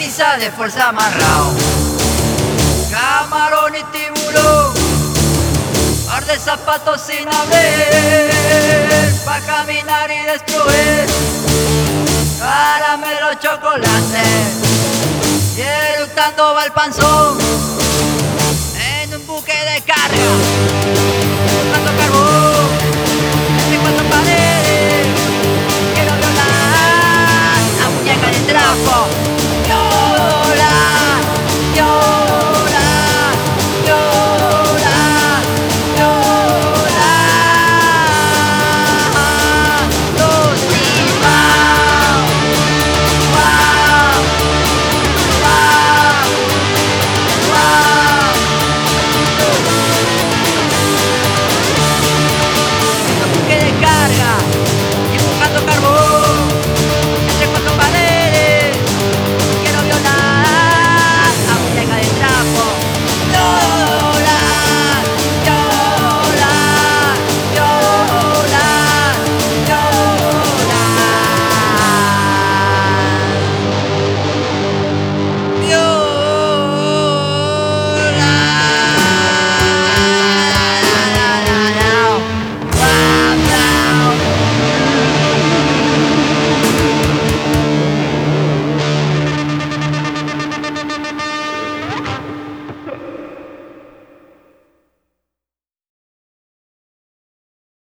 camisa de fuerza amarrado, camarón y tiburón, par de zapatos sin abrir, pa' caminar y destruir, caramelo, chocolate, y eructando va el panzón.